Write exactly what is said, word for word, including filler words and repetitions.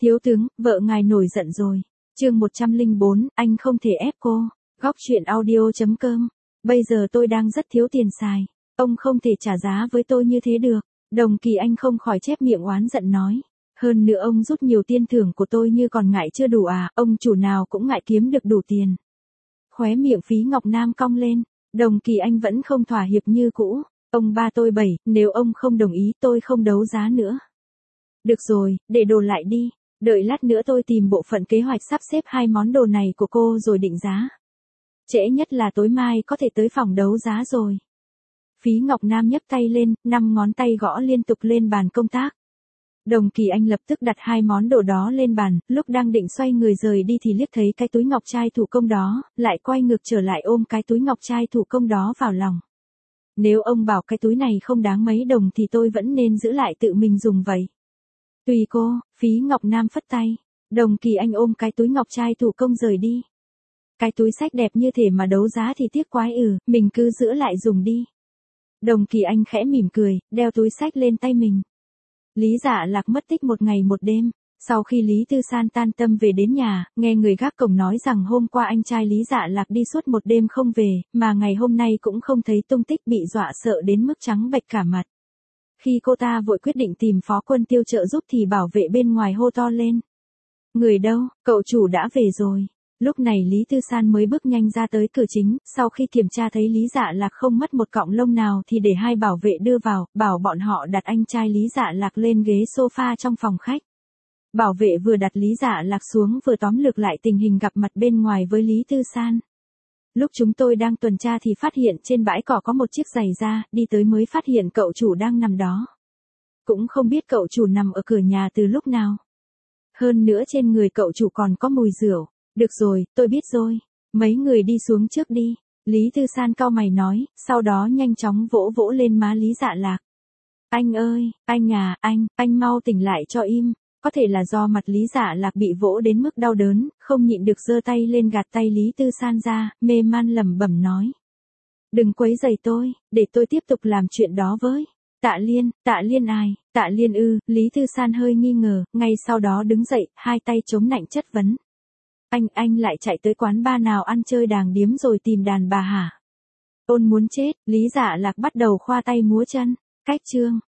Thiếu tướng, vợ ngài nổi giận rồi. Chương một trăm lẻ bốn, anh không thể ép cô. Góc truyện audio chấm com. Bây giờ tôi đang rất thiếu tiền xài. Ông không thể trả giá với tôi như thế được. Đồng Kỳ Anh không khỏi chép miệng oán giận nói. Hơn nữa ông rút nhiều tiền thưởng của tôi như còn ngại chưa đủ à, ông chủ nào cũng ngại kiếm được đủ tiền. Khóe miệng Phí Ngọc Nam cong lên. Đồng Kỳ Anh vẫn không thỏa hiệp như cũ. Ông ba tôi bảy, nếu ông không đồng ý tôi không đấu giá nữa. Được rồi, để đồ lại đi. Đợi lát nữa tôi tìm bộ phận kế hoạch sắp xếp hai món đồ này của cô rồi định giá. Trễ nhất là tối mai có thể tới phòng đấu giá rồi. Phí Ngọc Nam nhấc tay lên, năm ngón tay gõ liên tục lên bàn công tác. Đồng Kỳ Anh lập tức đặt hai món đồ đó lên bàn, lúc đang định xoay người rời đi thì liếc thấy cái túi ngọc trai thủ công đó, lại quay ngược trở lại ôm cái túi ngọc trai thủ công đó vào lòng. Nếu ông bảo cái túi này không đáng mấy đồng thì tôi vẫn nên giữ lại tự mình dùng vậy. Tùy cô, Phí Ngọc Nam phất tay. Đồng Kỳ Anh ôm cái túi ngọc trai thủ công rời đi. Cái túi xách đẹp như thế mà đấu giá thì tiếc quái ừ, mình cứ giữ lại dùng đi. Đồng Kỳ Anh khẽ mỉm cười, đeo túi xách lên tay mình. Lý Dạ Lạc mất tích một ngày một đêm. Sau khi Lý Tư San tan tâm về đến nhà, nghe người gác cổng nói rằng hôm qua anh trai Lý Dạ Lạc đi suốt một đêm không về, mà ngày hôm nay cũng không thấy tung tích, bị dọa sợ đến mức trắng bệch cả mặt. Khi cô ta vội quyết định tìm Phó Quân Tiêu trợ giúp thì bảo vệ bên ngoài hô to lên. Người đâu, cậu chủ đã về rồi. Lúc này Lý Tư San mới bước nhanh ra tới cửa chính, sau khi kiểm tra thấy Lý Dạ Lạc không mất một cọng lông nào thì để hai bảo vệ đưa vào, bảo bọn họ đặt anh trai Lý Dạ Lạc lên ghế sofa trong phòng khách. Bảo vệ vừa đặt Lý Dạ Lạc xuống vừa tóm lược lại tình hình gặp mặt bên ngoài với Lý Tư San. Lúc chúng tôi đang tuần tra thì phát hiện trên bãi cỏ có một chiếc giày da, đi tới mới phát hiện cậu chủ đang nằm đó. Cũng không biết cậu chủ nằm ở cửa nhà từ lúc nào. Hơn nữa trên người cậu chủ còn có mùi rượu. Được rồi, tôi biết rồi. Mấy người đi xuống trước đi. Lý Tư San cau mày nói, sau đó nhanh chóng vỗ vỗ lên má Lý Dạ Lạc. Anh ơi, anh à, anh, anh mau tỉnh lại cho im. Có thể là do mặt Lý Dạ Lạc bị vỗ đến mức đau đớn, không nhịn được giơ tay lên gạt tay Lý Tư San ra, mê man lẩm bẩm nói. Đừng quấy rầy tôi, để tôi tiếp tục làm chuyện đó với. Tạ Liên, Tạ Liên ai, Tạ Liên ư, Lý Tư San hơi nghi ngờ, ngay sau đó đứng dậy, hai tay chống nạnh chất vấn. Anh, anh lại chạy tới quán bar nào ăn chơi đàng điếm rồi tìm đàn bà hả? Ôn muốn chết, Lý Dạ Lạc bắt đầu khoa tay múa chân. Cách chương.